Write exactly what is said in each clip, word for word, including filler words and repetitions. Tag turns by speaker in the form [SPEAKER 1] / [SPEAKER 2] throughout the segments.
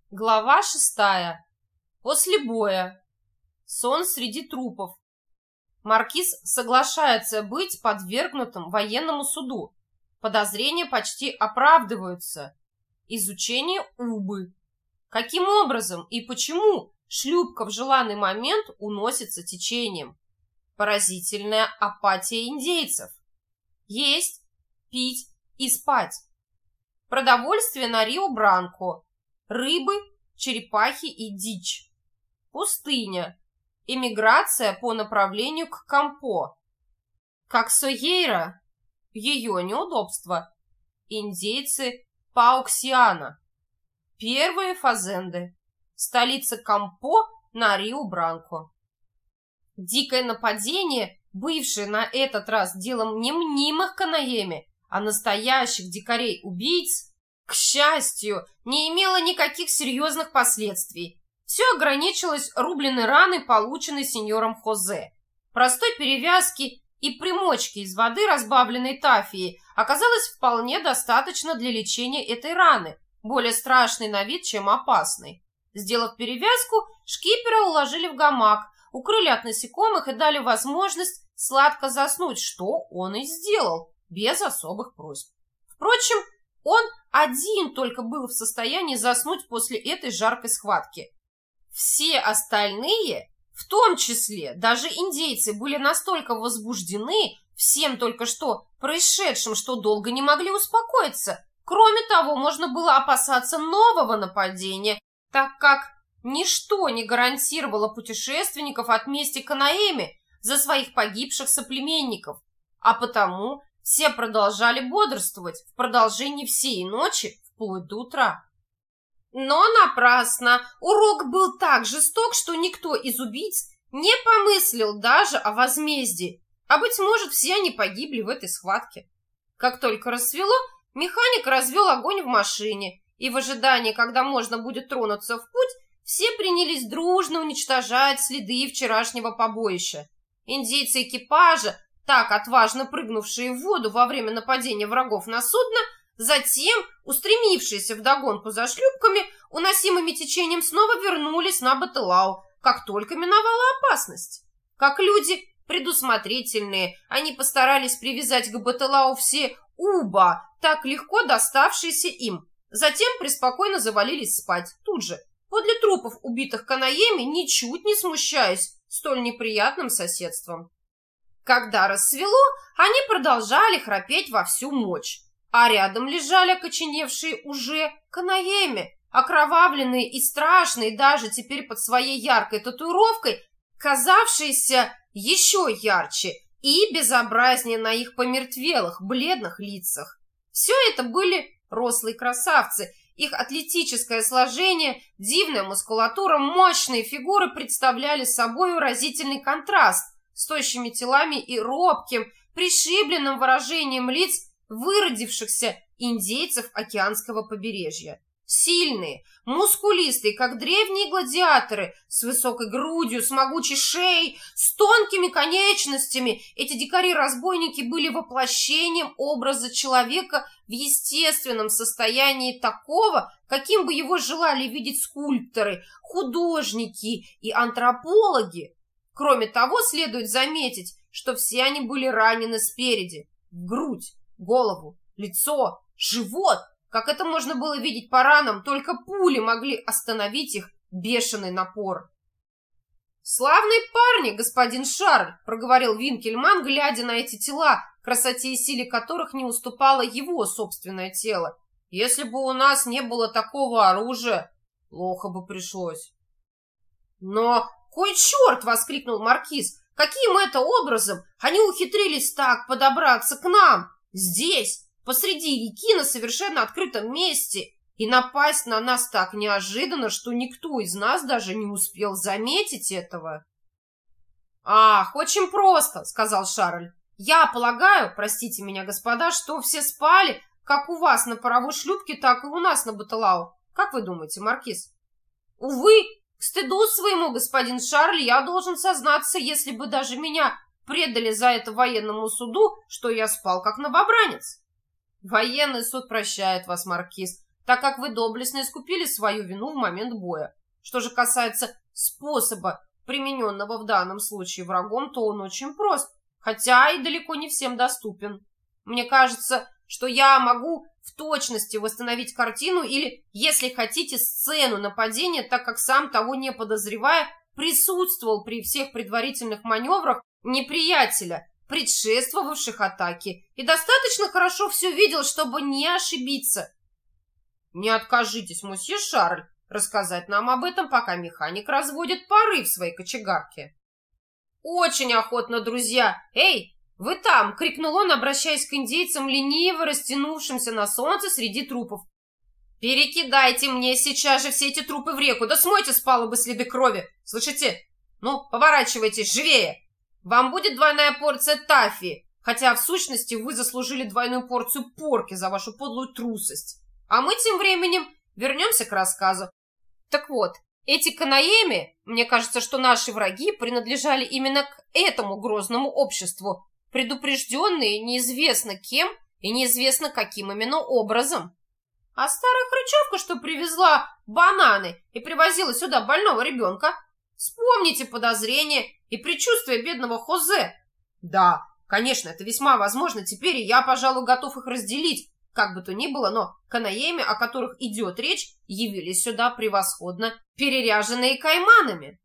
[SPEAKER 1] Глава шестая. После боя. Сон среди трупов. Маркиз соглашается быть подвергнутым военному суду. Подозрения почти оправдываются. Изучение Убы. Каким образом и почему шлюпка в желанный момент уносится течением? Поразительная апатия индейцев. Есть, пить и спать. Продовольствие на Рио-Бранко. Рыбы, черепахи и дичь. Пустыня. Эмиграция по направлению к Кампо. Коксойера. Ее неудобства. Индейцы Пауксиана. Первые фазенды. Столица Кампо на Рио-Бранко. Дикое нападение, бывшее на этот раз делом не мнимых канаеми, а настоящих дикарей-убийц, к счастью, не имело никаких серьезных последствий. Все ограничилось рубленной раной, полученной сеньором Хозе. Простой перевязки и примочки из воды, разбавленной тафией, оказалось вполне достаточно для лечения этой раны, более страшной на вид, чем опасной. Сделав перевязку, шкипера уложили в гамак, укрыли от насекомых и дали возможность сладко заснуть, что он и сделал, без особых просьб. Впрочем, он один только был в состоянии заснуть после этой жаркой схватки. Все остальные, в том числе даже индейцы, были настолько возбуждены всем только что происшедшим, что долго не могли успокоиться. Кроме того, можно было опасаться нового нападения, так как ничто не гарантировало путешественников от мести Канаэме за своих погибших соплеменников, а потому все продолжали бодрствовать в продолжении всей ночи вплоть до утра. Но напрасно. Урок был так жесток, что никто из убийц не помыслил даже о возмездии, а, быть может, все они погибли в этой схватке. Как только рассвело, механик развел огонь в машине, и в ожидании, когда можно будет тронуться в путь, все принялись дружно уничтожать следы вчерашнего побоища. Индейцы экипажа, так отважно прыгнувшие в воду во время нападения врагов на судно, затем, устремившиеся вдогонку за шлюпками, уносимыми течением, снова вернулись на Бателау, как только миновала опасность. Как люди предусмотрительные, они постарались привязать к Бателау все уба, так легко доставшиеся им. Затем преспокойно завалились спать тут же, подле трупов убитых канаеми, ничуть не смущаясь столь неприятным соседством. Когда рассвело, они продолжали храпеть во всю мощь, а рядом лежали окоченевшие уже канаеми, окровавленные и страшные даже теперь под своей яркой татуировкой, казавшиеся еще ярче и безобразнее на их помертвелых, бледных лицах. Все это были рослые красавцы. Их атлетическое сложение, дивная мускулатура, мощные фигуры представляли собой разительный контраст с тощими телами и робким, пришибленным выражением лиц выродившихся индейцев океанского побережья. Сильные, мускулистые, как древние гладиаторы, с высокой грудью, с могучей шеей, с тонкими конечностями, эти дикари-разбойники были воплощением образа человека в естественном состоянии такого, каким бы его желали видеть скульпторы, художники и антропологи. Кроме того, следует заметить, что все они были ранены спереди, в грудь, голову, лицо, живот. Как это можно было видеть по ранам, только пули могли остановить их бешеный напор. «Славные парни, господин Шарль», — проговорил Винкельман, глядя на эти тела, красоте и силе которых не уступало его собственное тело. «Если бы у нас не было такого оружия, плохо бы пришлось». «Но кой черт!» — воскликнул маркиз. «Каким это образом они ухитрились так подобраться к нам, здесь, посреди реки, на совершенно открытом месте, и напасть на нас так неожиданно, что никто из нас даже не успел заметить этого?» «Ах, очень просто», — сказал Шарль. «Я полагаю, простите меня, господа, что все спали, как у вас на паровой шлюпке, так и у нас на Бателау. Как вы думаете, маркиз?» «Увы, к стыду своему, господин Шарль, я должен сознаться, если бы даже меня предали за это военному суду, что я спал как новобранец». «Военный суд прощает вас, маркиз. так как вы доблестно искупили свою вину в момент боя. Что же касается способа, примененного в данном случае врагом, то он очень прост, хотя и далеко не всем доступен. Мне кажется, что я могу в точности восстановить картину или, если хотите, сцену нападения, так как сам, того не подозревая, присутствовал при всех предварительных маневрах неприятеля, предшествовавших атаке, и достаточно хорошо все видел, чтобы не ошибиться. Не откажитесь, мосье Шарль, рассказать нам об этом, пока механик разводит пары в своей кочегарке. Очень охотно, друзья. Эй, вы там! Крикнул он, обращаясь к индейцам, лениво растянувшимся на солнце среди трупов. Перекидайте мне сейчас же все эти трупы в реку, да смойте с палубы следы крови. Слышите? Ну, поворачивайтесь, живее! Вам будет двойная порция таффи, хотя в сущности вы заслужили двойную порцию порки за вашу подлую трусость. А мы тем временем вернемся к рассказу. Так вот, эти канаеми, мне кажется, что наши враги принадлежали именно к этому грозному обществу, предупрежденные неизвестно кем и неизвестно каким именно образом. А старая хрычевка, что привезла бананы и привозила сюда больного ребенка, вспомните подозрения и предчувствия бедного Хозе. Да, конечно, это весьма возможно, теперь и я, пожалуй, готов их разделить, как бы то ни было, но канаеми, о которых идет речь, явились сюда превосходно переряженные кайманами.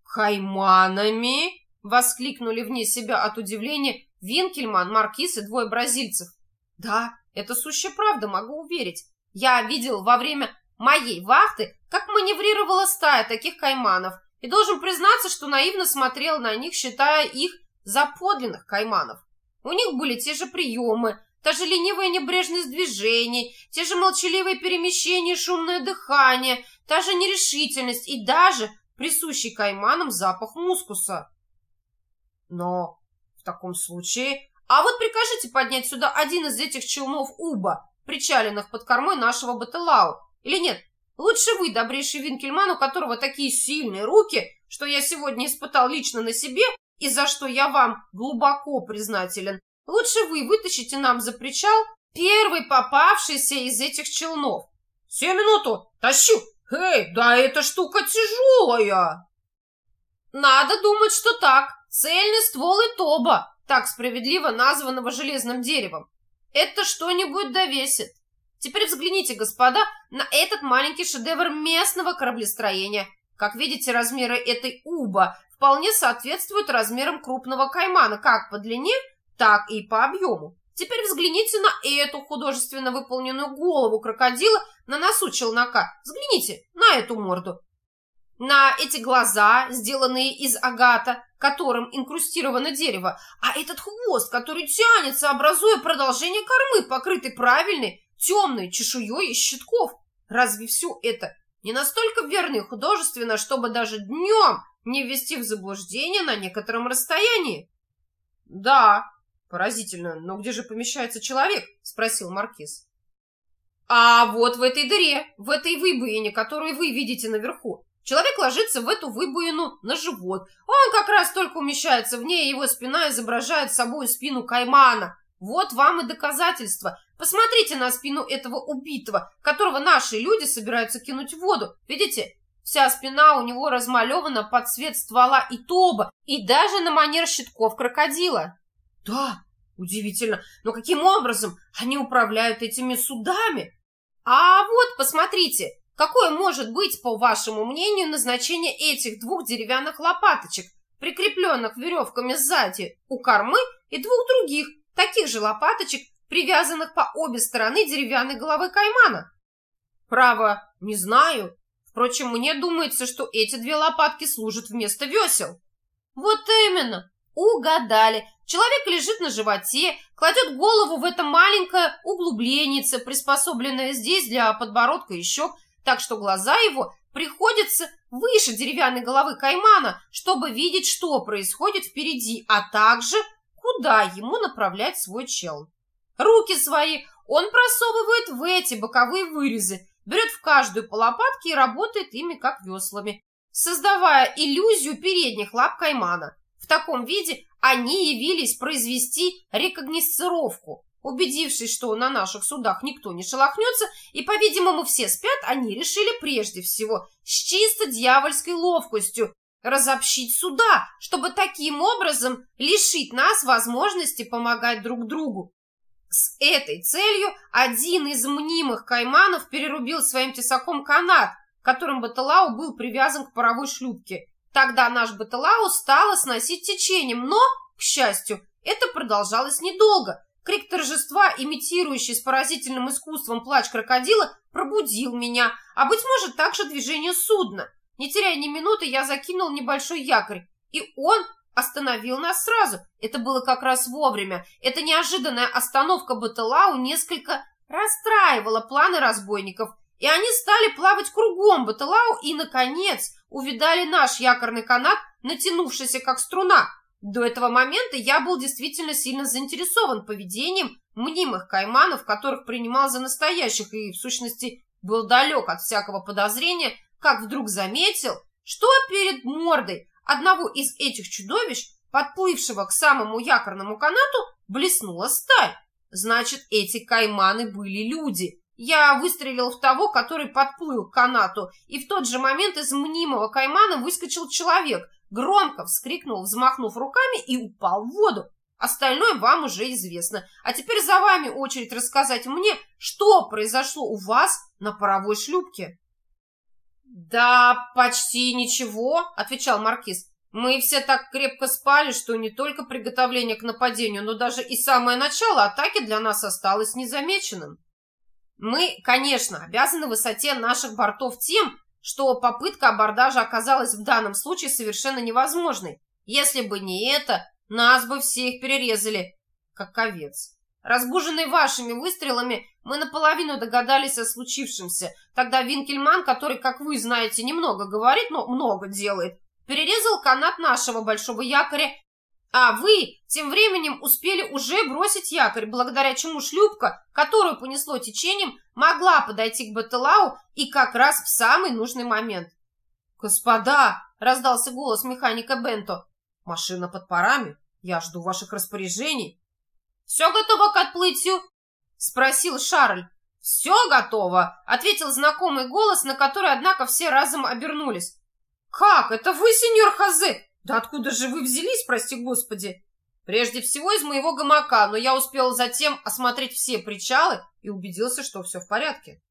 [SPEAKER 1] «Кайманами?» — воскликнули вне себя от удивления Винкельман, Маркиз и двое бразильцев. «Да, это сущая правда, могу уверить. Я видел во время моей вахты, как маневрировала стая таких кайманов, и должен признаться, что наивно смотрел на них, считая их за подлинных кайманов. У них были те же приемы, та же ленивая небрежность движений, те же молчаливые перемещения и шумное дыхание, та же нерешительность и даже присущий кайманам запах мускуса. Но в таком случае... А вот прикажите поднять сюда один из этих челнов Уба, причаленных под кормой нашего Бателау. Или нет, лучше вы, добрейший Винкельман, у которого такие сильные руки, что я сегодня испытал лично на себе и за что я вам глубоко признателен. Лучше вы вытащите нам за причал первый попавшийся из этих челнов. Сию минуту, тащу. Эй, да эта штука тяжелая. Надо думать, что так. Цельный ствол и тоба, так справедливо названного железным деревом. Это что-нибудь довесит. Теперь взгляните, господа, на этот маленький шедевр местного кораблестроения. Как видите, размеры этой уба вполне соответствуют размерам крупного каймана как по длине, так и по объему. Теперь взгляните на эту художественно выполненную голову крокодила на носу челнока. Взгляните на эту морду. На эти глаза, сделанные из агата, которым инкрустировано дерево, а этот хвост, который тянется, образуя продолжение кормы, покрытый правильной, темной чешуей из щитков. Разве все это не настолько верно и художественно, чтобы даже днем не ввести в заблуждение на некотором расстоянии? Да, поразительно, но где же помещается человек? Спросил Маркиз. А вот в этой дыре, в этой выбоине, которую вы видите наверху. Человек ложится в эту выбоину на живот. Он как раз только умещается в ней, его спина изображает собой спину каймана. Вот вам и доказательство. Посмотрите на спину этого убитого, которого наши люди собираются кинуть в воду. Видите? Вся спина у него размалевана под цвет ствола и тоба, и даже на манер щитков крокодила. Да, удивительно, но каким образом они управляют этими судами? А вот, посмотрите, какое может быть, по вашему мнению, назначение этих двух деревянных лопаточек, прикрепленных веревками сзади у кормы, и двух других, таких же лопаточек, привязанных по обе стороны деревянной головы каймана? Право, не знаю. Впрочем, мне думается, что эти две лопатки служат вместо весел. Вот именно. Угадали. Человек лежит на животе, кладет голову в это маленькое углубленице, приспособленное здесь для подбородка и щек, так что глаза его приходятся выше деревянной головы каймана, чтобы видеть, что происходит впереди, а также куда ему направлять свой челн. Руки свои он просовывает в эти боковые вырезы, берет в каждую по лопатке и работает ими как веслами, создавая иллюзию передних лап каймана. В таком виде они явились произвести рекогносцировку. Убедившись, что на наших судах никто не шелохнется и, по-видимому, все спят, они решили прежде всего с чисто дьявольской ловкостью разобщить суда, чтобы таким образом лишить нас возможности помогать друг другу. С этой целью один из мнимых кайманов перерубил своим тесаком канат, которым Баталау был привязан к паровой шлюпке. Тогда наш Баталау стало сносить течением, но, к счастью, это продолжалось недолго. Крик торжества, имитирующий с поразительным искусством плач крокодила, пробудил меня, а, быть может, также движение судна. Не теряя ни минуты, я закинул небольшой якорь, и он остановил нас сразу. Это было как раз вовремя. Эта неожиданная остановка Баталау несколько расстраивала планы разбойников, и они стали плавать кругом Баталау и, наконец, увидали наш якорный канат, натянувшийся как струна. До этого момента я был действительно сильно заинтересован поведением мнимых кайманов, которых принимал за настоящих, и, в сущности, был далек от всякого подозрения, как вдруг заметил, что перед мордой одного из этих чудовищ, подплывшего к самому якорному канату, блеснула сталь. Значит, эти кайманы были люди. Я выстрелил в того, который подплыл к канату, и в тот же момент из мнимого каймана выскочил человек, громко вскрикнул, взмахнув руками, и упал в воду. Остальное вам уже известно. А теперь за вами очередь рассказать мне, что произошло у вас на паровой шлюпке. «Да почти ничего», — отвечал маркиз. «Мы все так крепко спали, что не только приготовление к нападению, но даже и самое начало атаки для нас осталось незамеченным. Мы, конечно, обязаны высоте наших бортов тем, что попытка абордажа оказалась в данном случае совершенно невозможной. Если бы не это, нас бы всех перерезали, как овец. Разбуженные вашими выстрелами, мы наполовину догадались о случившемся. Тогда Винкельман, который, как вы знаете, немного говорит, но много делает, перерезал канат нашего большого якоря, а вы тем временем успели уже бросить якорь, благодаря чему шлюпка, которую понесло течением, могла подойти к Баталау и как раз в самый нужный момент. «Господа!» — раздался голос механика Бенто. «Машина под парами. Я жду ваших распоряжений». «Все готово к отплытию?» — спросил Шарль. «Все готово!» — ответил знакомый голос, на который, однако, все разом обернулись. «Как? Это вы, сеньор Хозе? Да откуда же вы взялись, прости господи?» «Прежде всего из моего гамака, но я успел затем осмотреть все причалы и убедился, что все в порядке».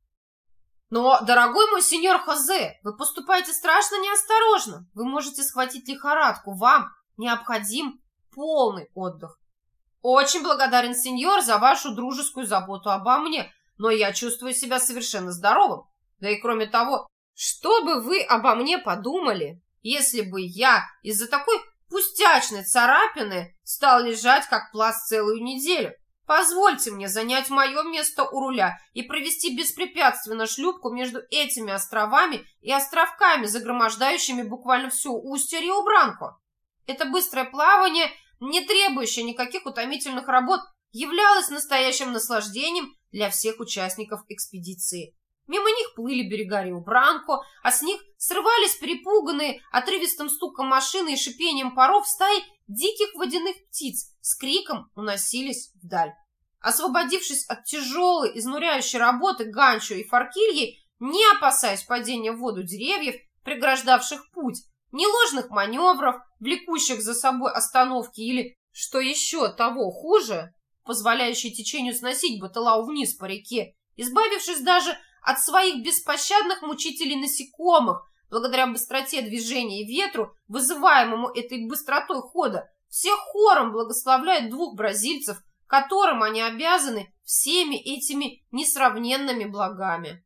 [SPEAKER 1] «Но, дорогой мой сеньор Хозе, вы поступаете страшно неосторожно. Вы можете схватить лихорадку. Вам необходим полный отдых. Очень благодарен, сеньор, за вашу дружескую заботу обо мне, но я чувствую себя совершенно здоровым. Да и кроме того, что бы вы обо мне подумали, если бы я из-за такой пустячной царапины стал лежать как пласт целую неделю? Позвольте мне занять мое место у руля и провести беспрепятственно шлюпку между этими островами и островками, загромождающими буквально все устье Рио-Бранко. Это быстрое плавание, не требующее никаких утомительных работ, являлось настоящим наслаждением для всех участников экспедиции. Мимо них плыли берега Рио-Бранко, а с них срывались перепуганные отрывистым стуком машины и шипением паров стаи диких водяных птиц, с криком уносились вдаль. Освободившись от тяжелой, изнуряющей работы Ганчо и Фаркильей, не опасаясь падения в воду деревьев, преграждавших путь, ни ложных маневров, влекущих за собой остановки или, что еще того хуже, позволяющие течению сносить Баталау вниз по реке, избавившись даже от своих беспощадных мучителей насекомых, благодаря быстроте движения и ветру, вызываемому этой быстротой хода, все хором благословляют двух бразильцев, которым они обязаны всеми этими несравненными благами.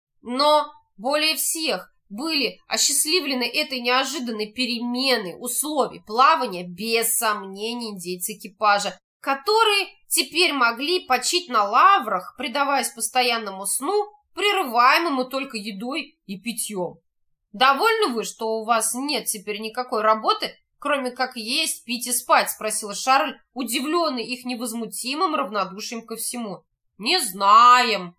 [SPEAKER 1] Но более всех были осчастливлены этой неожиданной переменой условий плавания, без сомнений, индейцы экипажа, которые теперь могли почить на лаврах, предаваясь постоянному сну, прерываемому только едой и питьем. «Довольны вы, что у вас нет теперь никакой работы, кроме как есть, пить и спать?» — спросил Шарль, удивленный их невозмутимым равнодушием ко всему. «Не знаем.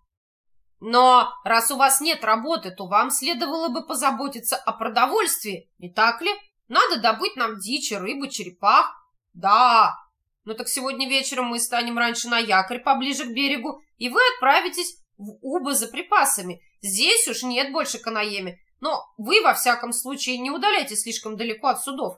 [SPEAKER 1] Но раз у вас нет работы, то вам следовало бы позаботиться о продовольствии, не так ли? Надо добыть нам дичи, рыбы, черепах». «Да, Ну так сегодня вечером мы станем раньше на якорь поближе к берегу, и вы отправитесь в Убы за припасами. Здесь уж нет больше Канаеми, но вы, во всяком случае, не удаляйтесь слишком далеко от судов.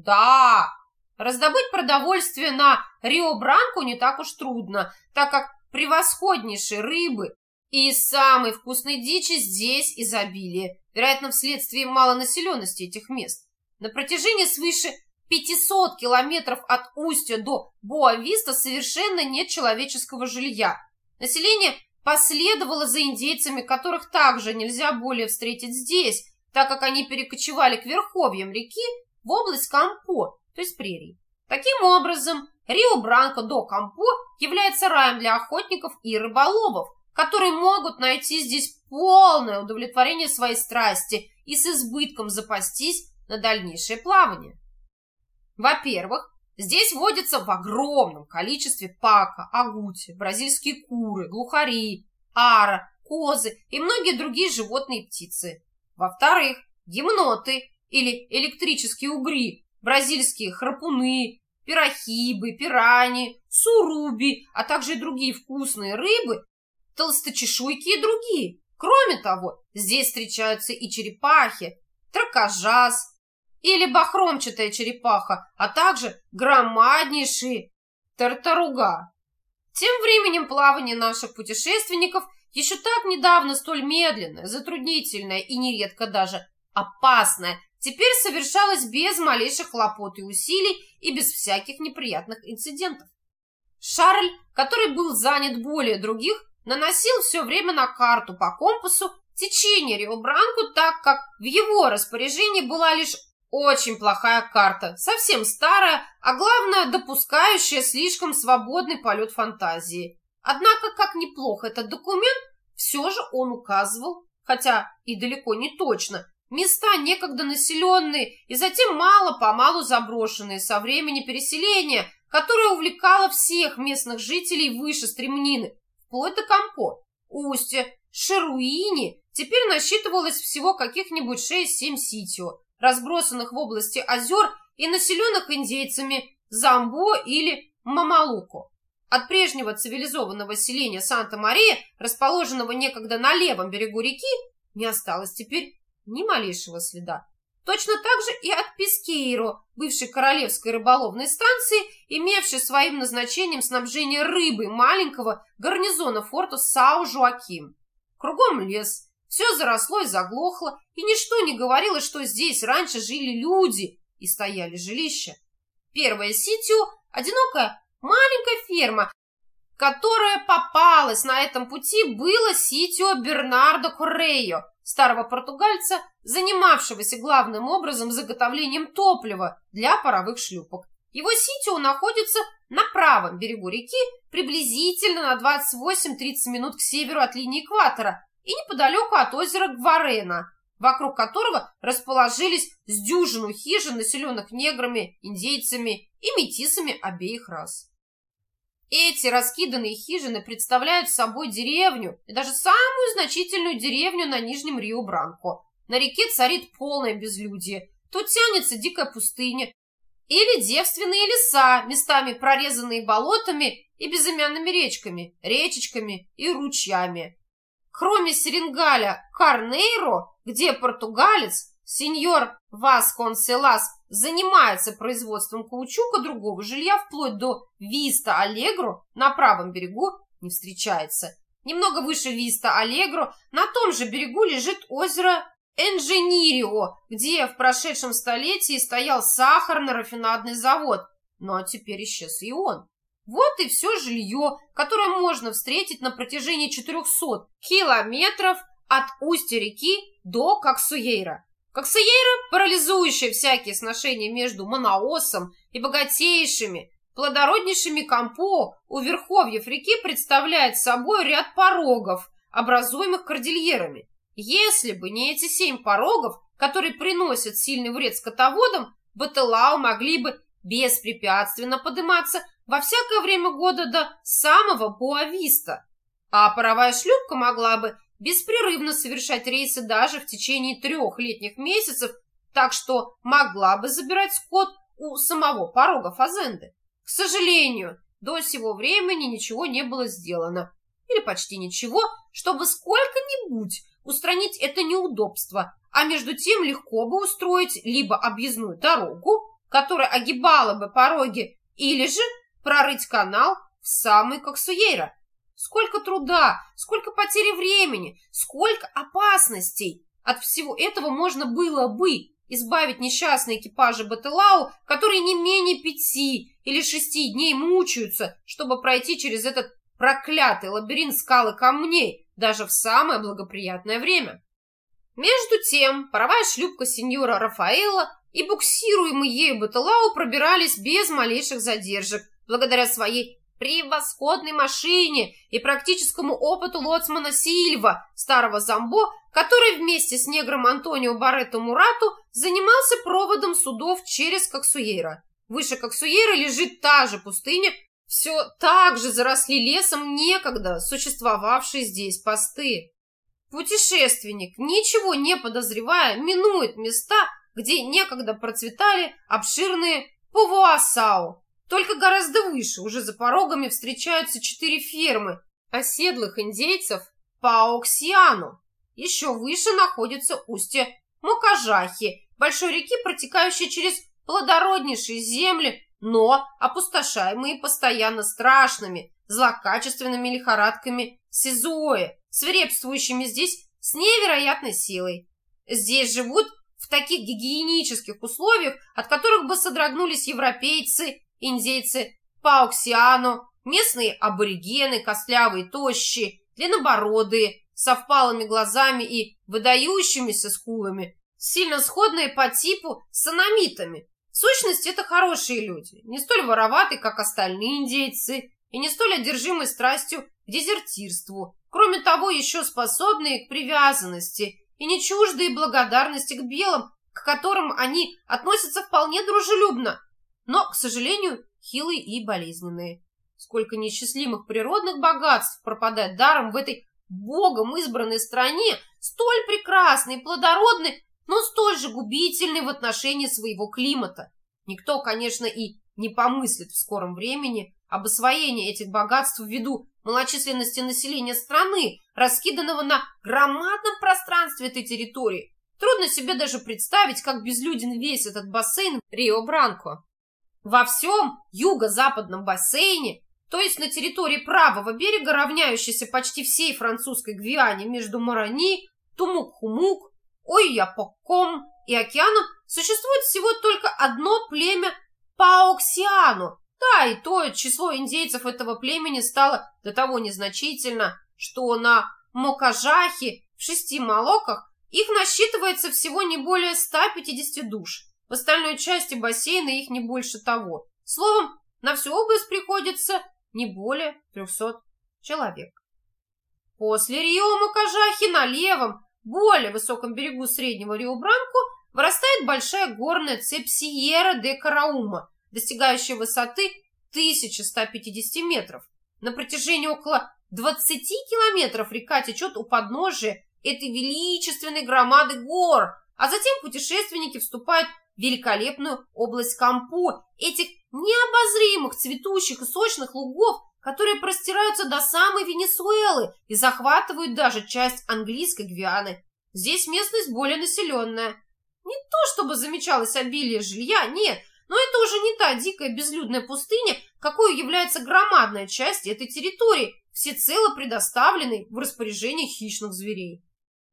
[SPEAKER 1] Да, раздобыть продовольствие на Рио-Бранко не так уж трудно, так как превосходнейшей рыбы и самой вкусной дичи здесь изобилие, вероятно, вследствие малонаселенности этих мест. На протяжении свыше пятисот километров от устья до Боа-Виста совершенно нет человеческого жилья. Население последовало за индейцами, которых также нельзя более встретить здесь, так как они перекочевали к верховьям реки в область Кампо, то есть прерий. Таким образом, Рио-Бранко до Кампо является раем для охотников и рыболовов, которые могут найти здесь полное удовлетворение своей страсти и с избытком запастись на дальнейшее плавание. Во-первых, здесь водятся в огромном количестве пака, агути, бразильские куры, глухари, ара, козы и многие другие животные и птицы. Во-вторых, гимноты или электрические угри, бразильские храпуны, пирохибы, пирани, суруби, а также и другие вкусные рыбы, толсточешуйки и другие. Кроме того, здесь встречаются и черепахи, тракожаз или бахромчатая черепаха, а также громаднейшие тартаруга. Тем временем плавание наших путешественников еще так недавно столь медленное, затруднительное и нередко даже опасное, теперь совершалось без малейших хлопот и усилий и без всяких неприятных инцидентов. Шарль, который был занят более других, наносил все время на карту по компасу течение Рио-Бранко, так как в его распоряжении была лишь очень плохая карта, совсем старая, а главное, допускающая слишком свободный полет фантазии. Однако, как неплохо этот документ, все же он указывал, хотя и далеко не точно, места некогда населенные и затем мало-помалу заброшенные со времени переселения, которое увлекало всех местных жителей выше стремнины, вплоть до Кампо. Устье Шеруини теперь насчитывалось всего каких-нибудь шесть-семь ситио, разбросанных в области озер и населенных индейцами Замбо или Мамалуко. От прежнего цивилизованного селения Санта-Мария, расположенного некогда на левом берегу реки, не осталось теперь ни малейшего следа. Точно так же и от Пескейро, бывшей королевской рыболовной станции, имевшей своим назначением снабжение рыбой маленького гарнизона форта Сау-Жуаким. Кругом лес, все заросло и заглохло, и ничто не говорило, что здесь раньше жили люди и стояли жилища. Первое ситио – одинокая маленькая ферма, которая попалась на этом пути, было ситио Бернардо Коррейо, старого португальца, занимавшегося главным образом заготовлением топлива для паровых шлюпок. Его ситио находится на правом берегу реки, приблизительно на двадцать восемь-тридцать минут к северу от линии экватора и неподалеку от озера Гварена, вокруг которого расположились с дюжину хижин, населенных неграми, индейцами и метисами обеих рас. Эти раскиданные хижины представляют собой деревню, и даже самую значительную деревню на Нижнем Рио-Бранко. На реке царит полное безлюдье. Тут тянется дикая пустыня или девственные леса, местами прорезанные болотами и безымянными речками, речечками и ручьями. Кроме Серенгаля Карнейро, где португалец, сеньор Васконселас, занимается производством каучука, другого жилья вплоть до Виста-Алегро на правом берегу не встречается. Немного выше Виста-Алегро на том же берегу лежит озеро Энженирио, где в прошедшем столетии стоял сахарно-рафинадный завод, но теперь исчез и он. Вот и все жилье, которое можно встретить на протяжении четырехсот километров от устья реки до Коксуейра. Коксуейра, парализующая всякие сношения между Манаосом и богатейшими, плодороднейшими Кампо у верховьев реки, представляет собой ряд порогов, образуемых кордильерами. Если бы не эти семь порогов, которые приносят сильный вред скотоводам, Батылау могли бы беспрепятственно подниматься во всякое время года до самого Боа-Виста, а паровая шлюпка могла бы беспрерывно совершать рейсы даже в течение трех летних месяцев, так что могла бы забирать скот у самого порога Фазенды. К сожалению, до сего времени ничего не было сделано, или почти ничего, чтобы сколько-нибудь устранить это неудобство, а между тем легко бы устроить либо объездную дорогу, которая огибала бы пороги, или же прорыть канал в самый Коксуэйра. Сколько труда, сколько потери времени, сколько опасностей. От всего этого можно было бы избавить несчастные экипажи Бателау, которые не менее пяти или шести дней мучаются, чтобы пройти через этот проклятый лабиринт скал и камней, даже в самое благоприятное время. Между тем, паровая шлюпка сеньора Рафаэлла и буксируемый ею Бателау пробирались без малейших задержек, благодаря своей превосходной машине и практическому опыту лоцмана Сильва, старого Замбо, который вместе с негром Антонио Барретто Мурату занимался проводом судов через Коксуэйра. Выше Коксуэйра лежит та же пустыня, все так же заросли лесом некогда существовавшие здесь посты. Путешественник, ничего не подозревая, минует места, где некогда процветали обширные пувуасау. Только гораздо выше, уже за порогами, встречаются четыре фермы оседлых индейцев Паоксиану. Еще выше находится устье Мокажахи, большой реки, протекающей через плодороднейшие земли, но опустошаемые постоянно страшными, злокачественными лихорадками Сизуэ, свирепствующими здесь с невероятной силой. Здесь живут в таких гигиенических условиях, от которых бы содрогнулись европейцы, индейцы Паоксиану, местные аборигены, костлявые, тощие, длиннобородые, со впалыми глазами и выдающимися скулами, сильно сходные по типу с аномитами. В сущности, это хорошие люди, не столь вороватые, как остальные индейцы, и не столь одержимые страстью к дезертирству, кроме того, еще способные к привязанности и не чуждые благодарности к белым, к которым они относятся вполне дружелюбно, но, к сожалению, хилые и болезненные. Сколько несчастливых природных богатств пропадает даром в этой богом избранной стране, столь прекрасной и плодородной, но столь же губительной в отношении своего климата. Никто, конечно, и не помыслит в скором времени об освоении этих богатств ввиду малочисленности населения страны, раскиданного на громадном пространстве этой территории. Трудно себе даже представить, как безлюден весь этот бассейн Рио-Бранко. Во всем юго-западном бассейне, то есть на территории правого берега, равняющейся почти всей французской Гвиане между Марани, Тумук-Хумук, Ойяпоком и океаном, существует всего только одно племя Паоксиану. Да, и то число индейцев этого племени стало до того незначительно, что на Мокажахе в шести молоках их насчитывается всего не более ста пятидесяти душ. В остальной части бассейна их не больше того. Словом, на всю область приходится не более трехсот человек. После Рио-Мокажахи на левом, более высоком берегу среднего Рио-Бранко вырастает большая горная цепь Сьерра-де-Караума, достигающая высоты тысячи ста пятидесяти метров. На протяжении около двадцати километров река течет у подножия этой величественной громады гор, а затем путешественники вступают в великолепную область Кампо, этих необозримых цветущих и сочных лугов, которые простираются до самой Венесуэлы и захватывают даже часть английской Гвианы. Здесь местность более населенная. Не то чтобы замечалось обилие жилья, нет, но это уже не та дикая безлюдная пустыня, какой является громадная часть этой территории, всецело предоставленной в распоряжение хищных зверей.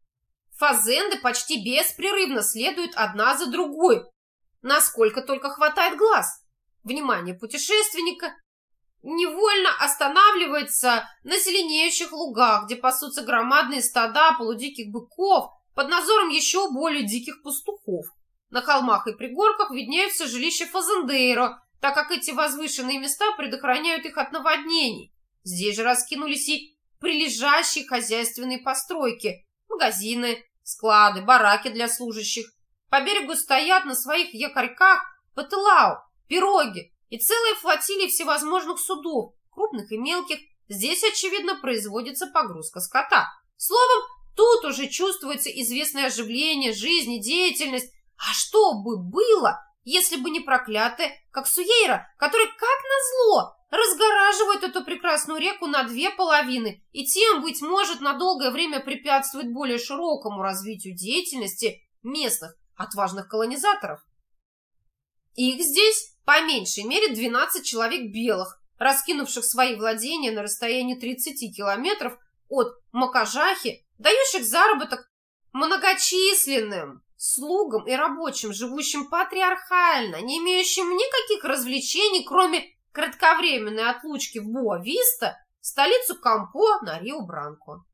[SPEAKER 1] Фазенды почти беспрерывно следуют одна за другой, насколько только хватает глаз. Внимание путешественника невольно останавливается на зеленеющих лугах, где пасутся громадные стада полудиких быков под надзором еще более диких пастухов. На холмах и пригорках виднеются жилища фазендейро, так как эти возвышенные места предохраняют их от наводнений. Здесь же раскинулись и прилежащие хозяйственные постройки, магазины, склады, бараки для служащих. По берегу стоят на своих якорьках пателау, пироги и целые флотилии всевозможных судов, крупных и мелких. Здесь, очевидно, производится погрузка скота. Словом, тут уже чувствуется известное оживление, жизнь и деятельность. А что бы было, если бы не проклятые Коксуэйра, которые, как назло, разгораживают эту прекрасную реку на две половины и тем, быть может, на долгое время препятствуют более широкому развитию деятельности местных отважных колонизаторов. Их здесь по меньшей мере двенадцать человек белых, раскинувших свои владения на расстоянии тридцати километров от Макажахи, дающих заработок многочисленным слугам и рабочим, живущим патриархально, не имеющим никаких развлечений, кроме кратковременной отлучки в Боа-Виста, столицу Кампо на Рио-Бранко.